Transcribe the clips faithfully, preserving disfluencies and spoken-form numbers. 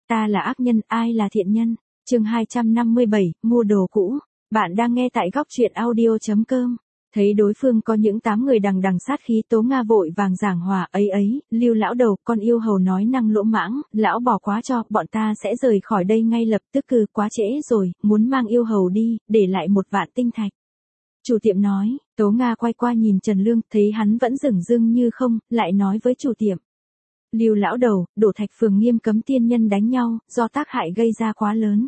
Ta là ác nhân, ai là thiện nhân? Chương hai trăm năm mươi bảy, mua đồ cũ. Bạn đang nghe tại góc truyện audio chấm com. Thấy đối phương có những tám người đằng đằng sát khí, Tố Nga vội vàng giảng hòa, ấy ấy, Lưu lão đầu, con yêu hầu nói năng lỗ mãng, lão bỏ quá cho, bọn ta sẽ rời khỏi đây ngay lập tức, cư quá trễ rồi, muốn mang yêu hầu đi, để lại một vạn tinh thạch. Chủ tiệm nói. Tố Nga quay qua nhìn Trần Lương, thấy hắn vẫn dửng dưng như không, lại nói với chủ tiệm. Lưu lão đầu, Đổ Thạch phường nghiêm cấm tiên nhân đánh nhau, do tác hại gây ra quá lớn.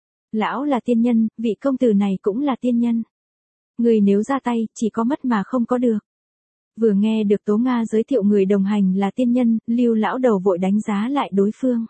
Lão là tiên nhân, vị công tử này cũng là tiên nhân. Người nếu ra tay, chỉ có mất mà không có được. Vừa nghe được Tố Nga giới thiệu người đồng hành là tiên nhân, Lưu lão đầu vội đánh giá lại đối phương.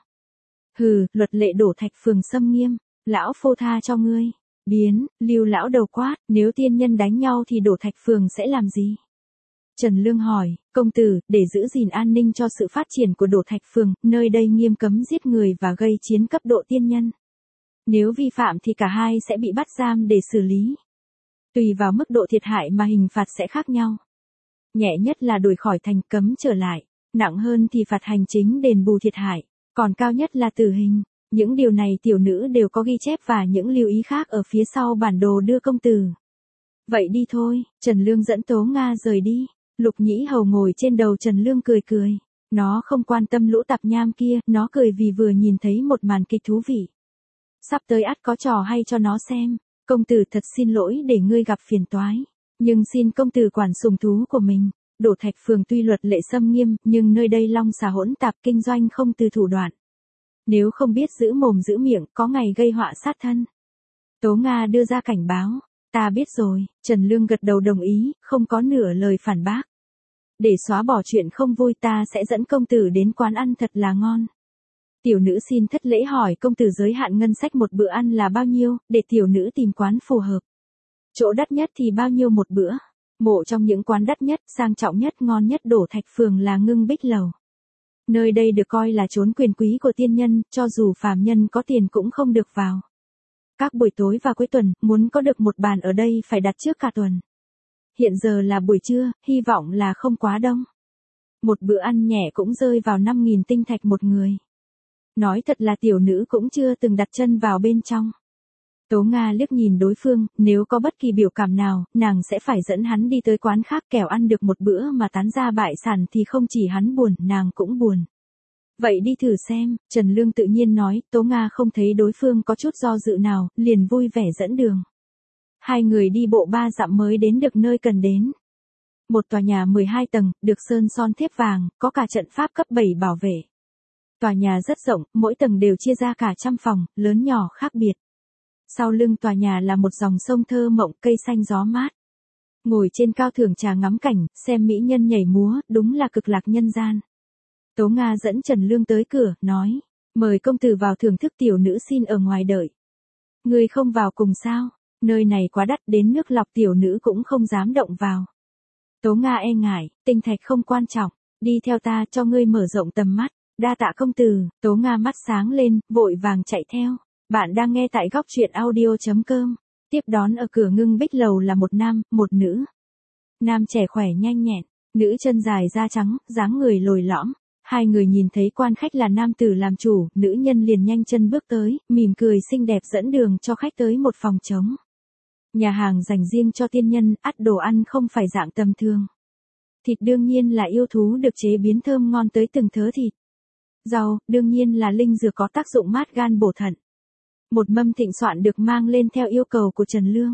Hừ, luật lệ Đổ Thạch phường xâm nghiêm, lão phô tha cho ngươi. Biến, Lưu lão đầu quát, nếu tiên nhân đánh nhau thì Đổ Thạch phường sẽ làm gì? Trần Lương hỏi, công tử, để giữ gìn an ninh cho sự phát triển của Đổ Thạch phường, nơi đây nghiêm cấm giết người và gây chiến cấp độ tiên nhân. Nếu vi phạm thì cả hai sẽ bị bắt giam để xử lý. Tùy vào mức độ thiệt hại mà hình phạt sẽ khác nhau. Nhẹ nhất là đuổi khỏi thành, cấm trở lại, nặng hơn thì phạt hành chính đền bù thiệt hại, còn cao nhất là tử hình. Những điều này tiểu nữ đều có ghi chép và những lưu ý khác ở phía sau bản đồ đưa công tử. Vậy đi thôi, Trần Lương dẫn Tố Nga rời đi. Lục Nhĩ Hầu ngồi trên đầu Trần Lương cười cười. Nó không quan tâm lũ tạp nham kia, nó cười vì vừa nhìn thấy một màn kịch thú vị. Sắp tới ắt có trò hay cho nó xem. Công tử thật xin lỗi để ngươi gặp phiền toái. Nhưng xin công tử quản sùng thú của mình. Đổ Thạch phường tuy luật lệ xâm nghiêm, nhưng nơi đây long xà hỗn tạp, kinh doanh không từ thủ đoạn. Nếu không biết giữ mồm giữ miệng, có ngày gây họa sát thân. Tố Nga đưa ra cảnh báo. Ta biết rồi, Trần Lương gật đầu đồng ý, không có nửa lời phản bác. Để xóa bỏ chuyện không vui, ta sẽ dẫn công tử đến quán ăn thật là ngon. Tiểu nữ xin thất lễ hỏi công tử giới hạn ngân sách một bữa ăn là bao nhiêu, để tiểu nữ tìm quán phù hợp. Chỗ đắt nhất thì bao nhiêu một bữa? Một trong những quán đắt nhất, sang trọng nhất, ngon nhất Đổ Thạch phường là Ngưng Bích Lầu. Nơi đây được coi là chốn quyền quý của tiên nhân, cho dù phàm nhân có tiền cũng không được vào. Các buổi tối và cuối tuần, muốn có được một bàn ở đây phải đặt trước cả tuần. Hiện giờ là buổi trưa, hy vọng là không quá đông. Một bữa ăn nhẹ cũng rơi vào năm nghìn tinh thạch một người. Nói thật là tiểu nữ cũng chưa từng đặt chân vào bên trong. Tố Nga liếc nhìn đối phương, nếu có bất kỳ biểu cảm nào, nàng sẽ phải dẫn hắn đi tới quán khác, kẻo ăn được một bữa mà tán ra bại sản thì không chỉ hắn buồn, nàng cũng buồn. Vậy đi thử xem, Trần Lương tự nhiên nói. Tố Nga không thấy đối phương có chút do dự nào, liền vui vẻ dẫn đường. Hai người đi bộ ba dặm mới đến được nơi cần đến. Một tòa nhà mười hai tầng, được sơn son thiếp vàng, có cả trận pháp cấp bảy bảo vệ. Tòa nhà rất rộng, mỗi tầng đều chia ra cả trăm phòng, lớn nhỏ khác biệt. Sau lưng tòa nhà là một dòng sông thơ mộng, cây xanh gió mát. Ngồi trên cao thưởng trà ngắm cảnh, xem mỹ nhân nhảy múa, đúng là cực lạc nhân gian. Tố Nga dẫn Trần Lương tới cửa, nói, mời công tử vào thưởng thức, tiểu nữ xin ở ngoài đợi. Người không vào cùng sao? Nơi này quá đắt, đến nước lọc tiểu nữ cũng không dám động vào. Tố Nga e ngại, tinh thạch không quan trọng, đi theo ta cho ngươi mở rộng tầm mắt. Đa tạ công tử. Tố Nga mắt sáng lên, vội vàng chạy theo. Bạn đang nghe tại góc truyện audio chấm com. Tiếp đón ở cửa Ngưng Bích Lầu là một nam, một nữ. Nam trẻ khỏe nhanh nhẹn, nữ chân dài da trắng, dáng người lồi lõm. Hai người nhìn thấy quan khách là nam tử làm chủ, nữ nhân liền nhanh chân bước tới, mỉm cười xinh đẹp dẫn đường cho khách tới một phòng trống. Nhà hàng dành riêng cho tiên nhân, ắt đồ ăn không phải dạng tầm thường. Thịt đương nhiên là yêu thú được chế biến thơm ngon tới từng thớ thịt. Rau, đương nhiên là linh dược có tác dụng mát gan bổ thận. Một mâm thịnh soạn được mang lên theo yêu cầu của Trần Lương.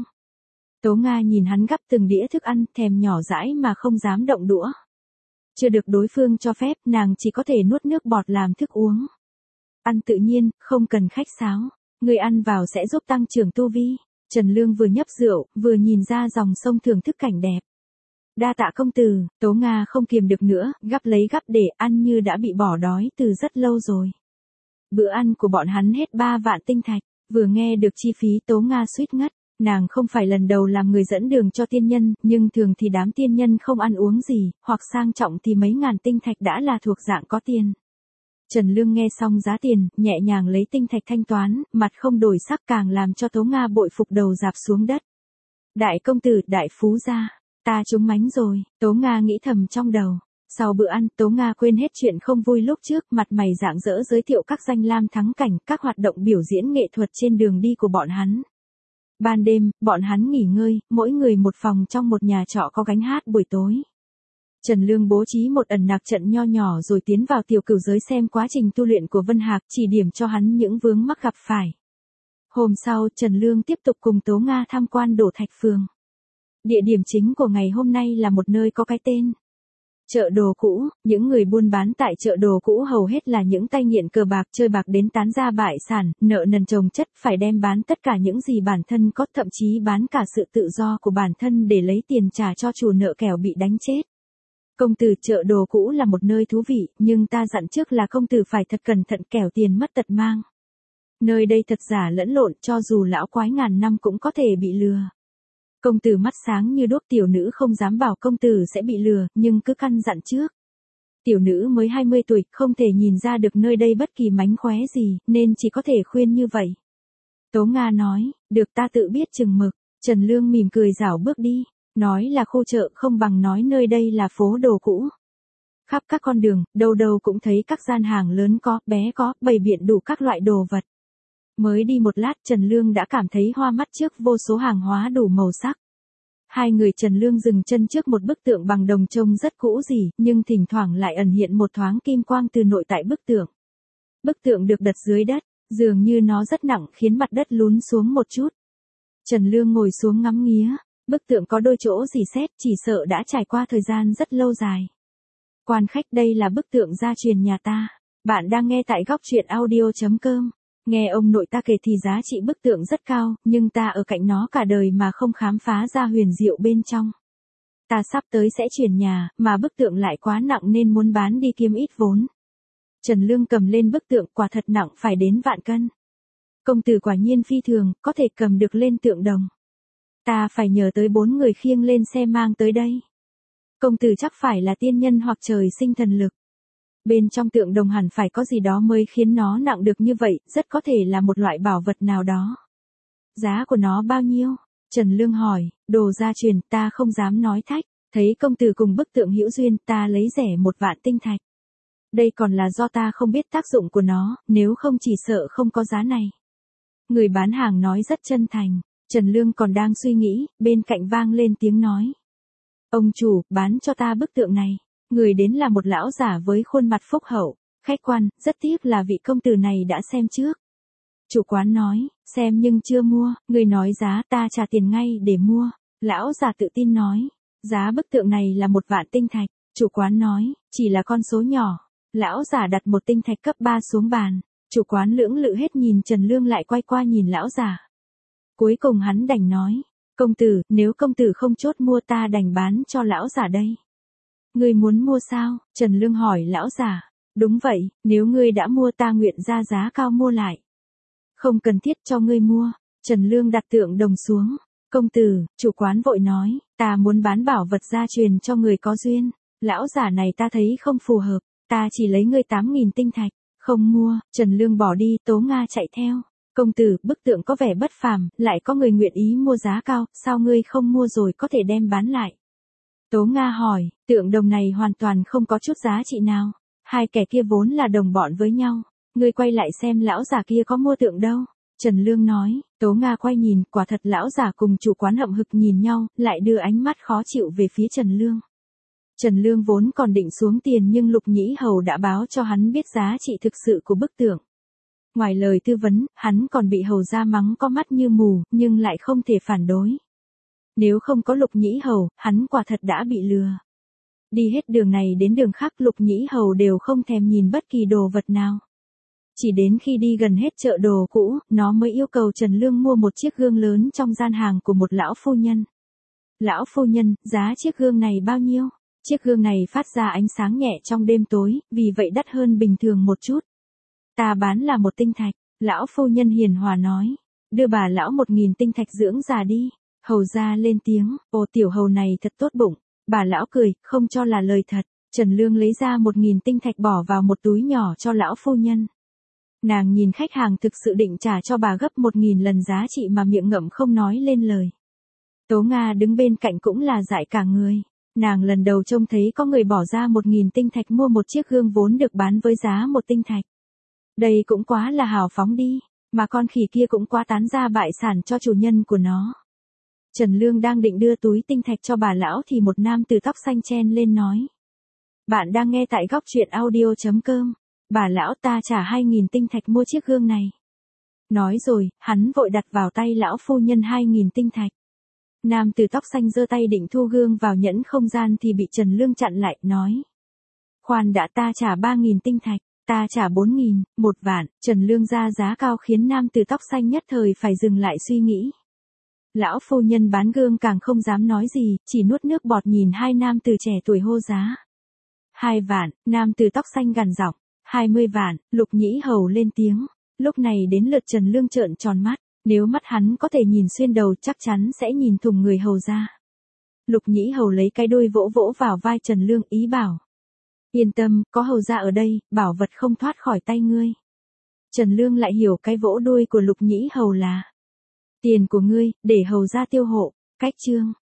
Tố Nga nhìn hắn gắp từng đĩa thức ăn, thèm nhỏ dãi mà không dám động đũa. Chưa được đối phương cho phép, nàng chỉ có thể nuốt nước bọt làm thức uống. Ăn tự nhiên, không cần khách sáo. Người ăn vào sẽ giúp tăng trưởng tu vi. Trần Lương vừa nhấp rượu, vừa nhìn ra dòng sông thưởng thức cảnh đẹp. Đa tạ công tử. Tố Nga không kiềm được nữa, gắp lấy gắp để ăn như đã bị bỏ đói từ rất lâu rồi. Bữa ăn của bọn hắn hết ba vạn tinh thạch. Vừa nghe được chi phí, Tố Nga suýt ngất. Nàng không phải lần đầu làm người dẫn đường cho tiên nhân, nhưng thường thì đám tiên nhân không ăn uống gì, hoặc sang trọng thì mấy ngàn tinh thạch đã là thuộc dạng có tiền. Trần Lương nghe xong giá tiền, nhẹ nhàng lấy tinh thạch thanh toán, mặt không đổi sắc, càng làm cho Tố Nga bội phục, đầu rạp xuống đất. Đại công tử, đại phú gia, ta trúng mánh rồi. Tố Nga nghĩ thầm trong đầu. Sau bữa ăn, Tố Nga quên hết chuyện không vui lúc trước, mặt mày rạng rỡ giới thiệu các danh lam thắng cảnh, các hoạt động biểu diễn nghệ thuật trên đường đi của bọn hắn. Ban đêm, bọn hắn nghỉ ngơi, mỗi người một phòng trong một nhà trọ có gánh hát buổi tối. Trần Lương bố trí một ẩn nặc trận nho nhỏ rồi tiến vào tiểu cửu giới xem quá trình tu luyện của Vân Hạc, chỉ điểm cho hắn những vướng mắc gặp phải. Hôm sau, Trần Lương tiếp tục cùng Tố Nga tham quan Đổ Thạch Phường. Địa điểm chính của ngày hôm nay là một nơi có cái tên chợ đồ cũ. Những người buôn bán tại chợ đồ cũ hầu hết là những tay nghiện cờ bạc, chơi bạc đến tán gia bại sản, nợ nần chồng chất, phải đem bán tất cả những gì bản thân có, thậm chí bán cả sự tự do của bản thân để lấy tiền trả cho chủ nợ kẻo bị đánh chết. Công tử, chợ đồ cũ là một nơi thú vị, nhưng ta dặn trước là công tử phải thật cẩn thận kẻo tiền mất tật mang. Nơi đây thật giả lẫn lộn, cho dù lão quái ngàn năm cũng có thể bị lừa. Công tử mắt sáng như đuốc, tiểu nữ không dám bảo công tử sẽ bị lừa, nhưng cứ căn dặn trước. Tiểu nữ mới hai mươi tuổi, không thể nhìn ra được nơi đây bất kỳ mánh khóe gì, nên chỉ có thể khuyên như vậy. Tố Nga nói, được, ta tự biết chừng mực. Trần Lương mỉm cười rảo bước đi, nói là khu chợ không bằng nói nơi đây là phố đồ cũ. Khắp các con đường, đâu đâu cũng thấy các gian hàng lớn có, bé có, bày biện đủ các loại đồ vật. Mới đi một lát, Trần Lương đã cảm thấy hoa mắt trước vô số hàng hóa đủ màu sắc. Hai người Trần Lương dừng chân trước một bức tượng bằng đồng trông rất cũ rỉ, nhưng thỉnh thoảng lại ẩn hiện một thoáng kim quang từ nội tại bức tượng. Bức tượng được đặt dưới đất, dường như nó rất nặng khiến mặt đất lún xuống một chút. Trần Lương ngồi xuống ngắm nghía, bức tượng có đôi chỗ rỉ sét, chỉ sợ đã trải qua thời gian rất lâu dài. Quan khách, đây là bức tượng gia truyền nhà ta. Bạn đang nghe tại góc truyện audio chấm com. Nghe ông nội ta kể thì giá trị bức tượng rất cao, nhưng ta ở cạnh nó cả đời mà không khám phá ra huyền diệu bên trong. Ta sắp tới sẽ chuyển nhà, mà bức tượng lại quá nặng nên muốn bán đi kiếm ít vốn. Trần Lương cầm lên bức tượng, quả thật nặng phải đến vạn cân. Công tử quả nhiên phi thường, có thể cầm được lên tượng đồng. Ta phải nhờ tới bốn người khiêng lên xe mang tới đây. Công tử chắc phải là tiên nhân hoặc trời sinh thần lực. Bên trong tượng đồng hẳn phải có gì đó mới khiến nó nặng được như vậy, rất có thể là một loại bảo vật nào đó. Giá của nó bao nhiêu? Trần Lương hỏi, đồ gia truyền, ta không dám nói thách, thấy công tử cùng bức tượng hữu duyên, ta lấy rẻ một vạn tinh thạch. Đây còn là do ta không biết tác dụng của nó, nếu không chỉ sợ không có giá này. Người bán hàng nói rất chân thành, Trần Lương còn đang suy nghĩ, bên cạnh vang lên tiếng nói. Ông chủ, bán cho ta bức tượng này. Người đến là một lão giả với khuôn mặt phúc hậu, khách quan, rất tiếc là vị công tử này đã xem trước. Chủ quán nói, xem nhưng chưa mua, người nói giá, ta trả tiền ngay để mua. Lão giả tự tin nói, giá bức tượng này là một vạn tinh thạch. Chủ quán nói, chỉ là con số nhỏ. Lão giả đặt một tinh thạch cấp ba xuống bàn. Chủ quán lưỡng lự hết nhìn Trần Lương lại quay qua nhìn lão giả. Cuối cùng hắn đành nói, công tử, nếu công tử không chốt mua ta đành bán cho lão giả đây. Ngươi muốn mua sao? Trần Lương hỏi lão giả. Đúng vậy, nếu ngươi đã mua ta nguyện ra giá cao mua lại. Không cần thiết cho ngươi mua. Trần Lương đặt tượng đồng xuống. Công tử, chủ quán vội nói, ta muốn bán bảo vật gia truyền cho người có duyên. Lão giả này ta thấy không phù hợp, ta chỉ lấy ngươi tám nghìn tinh thạch. Không mua, Trần Lương bỏ đi, Tố Nga chạy theo. Công tử, bức tượng có vẻ bất phàm, lại có người nguyện ý mua giá cao, sao ngươi không mua rồi có thể đem bán lại? Tố Nga hỏi, tượng đồng này hoàn toàn không có chút giá trị nào. Hai kẻ kia vốn là đồng bọn với nhau. Ngươi quay lại xem lão giả kia có mua tượng đâu. Trần Lương nói, Tố Nga quay nhìn, quả thật lão giả cùng chủ quán hậm hực nhìn nhau, lại đưa ánh mắt khó chịu về phía Trần Lương. Trần Lương vốn còn định xuống tiền nhưng Lục Nhĩ Hầu đã báo cho hắn biết giá trị thực sự của bức tượng. Ngoài lời tư vấn, hắn còn bị hầu ra mắng có mắt như mù, nhưng lại không thể phản đối. Nếu không có Lục Nhĩ Hầu, hắn quả thật đã bị lừa. Đi hết đường này đến đường khác, Lục Nhĩ Hầu đều không thèm nhìn bất kỳ đồ vật nào. Chỉ đến khi đi gần hết chợ đồ cũ, nó mới yêu cầu Trần Lương mua một chiếc gương lớn trong gian hàng của một lão phu nhân. Lão phu nhân, giá chiếc gương này bao nhiêu? Chiếc gương này phát ra ánh sáng nhẹ trong đêm tối, vì vậy đắt hơn bình thường một chút. Ta bán là một tinh thạch, lão phu nhân hiền hòa nói. Đưa bà lão một nghìn tinh thạch dưỡng già đi. Hầu ra lên tiếng, ồ tiểu hầu này thật tốt bụng. Bà lão cười, không cho là lời thật. Trần Lương lấy ra một nghìn tinh thạch bỏ vào một túi nhỏ cho lão phu nhân. Nàng nhìn khách hàng thực sự định trả cho bà gấp một nghìn lần giá trị mà miệng ngậm không nói lên lời. Tố Nga đứng bên cạnh cũng là dại cả người. Nàng lần đầu trông thấy có người bỏ ra một nghìn tinh thạch mua một chiếc gương vốn được bán với giá một tinh thạch. Đây cũng quá là hào phóng đi, mà con khỉ kia cũng quá tán gia bại sản cho chủ nhân của nó. Trần Lương đang định đưa túi tinh thạch cho bà lão thì một nam tử tóc xanh chen lên nói. Bạn đang nghe tại góc truyện audio.com. Bà lão, ta trả hai nghìn tinh thạch mua chiếc gương này. Nói rồi, hắn vội đặt vào tay lão phu nhân hai nghìn tinh thạch. Nam tử tóc xanh giơ tay định thu gương vào nhẫn không gian thì bị Trần Lương chặn lại, nói. Khoan đã, ta trả ba nghìn tinh thạch, ta trả bốn nghìn, một vạn. Trần Lương ra giá cao khiến nam tử tóc xanh nhất thời phải dừng lại suy nghĩ. Lão phu nhân bán gương càng không dám nói gì, chỉ nuốt nước bọt nhìn hai nam tử trẻ tuổi hô giá. Hai vạn, nam tử tóc xanh gằn giọng. Hai mươi vạn, Lục Nhĩ Hầu lên tiếng. Lúc này đến lượt Trần Lương trợn tròn mắt. Nếu mắt hắn có thể nhìn xuyên đầu chắc chắn sẽ nhìn thủng người hầu ra. Lục Nhĩ Hầu lấy cái đuôi vỗ vỗ vào vai Trần Lương, ý bảo. Yên tâm, có hầu ra ở đây, bảo vật không thoát khỏi tay ngươi. Trần Lương lại hiểu cái vỗ đuôi của Lục Nhĩ Hầu là. Tiền của ngươi, để hầu ra tiêu hộ. Cách chương.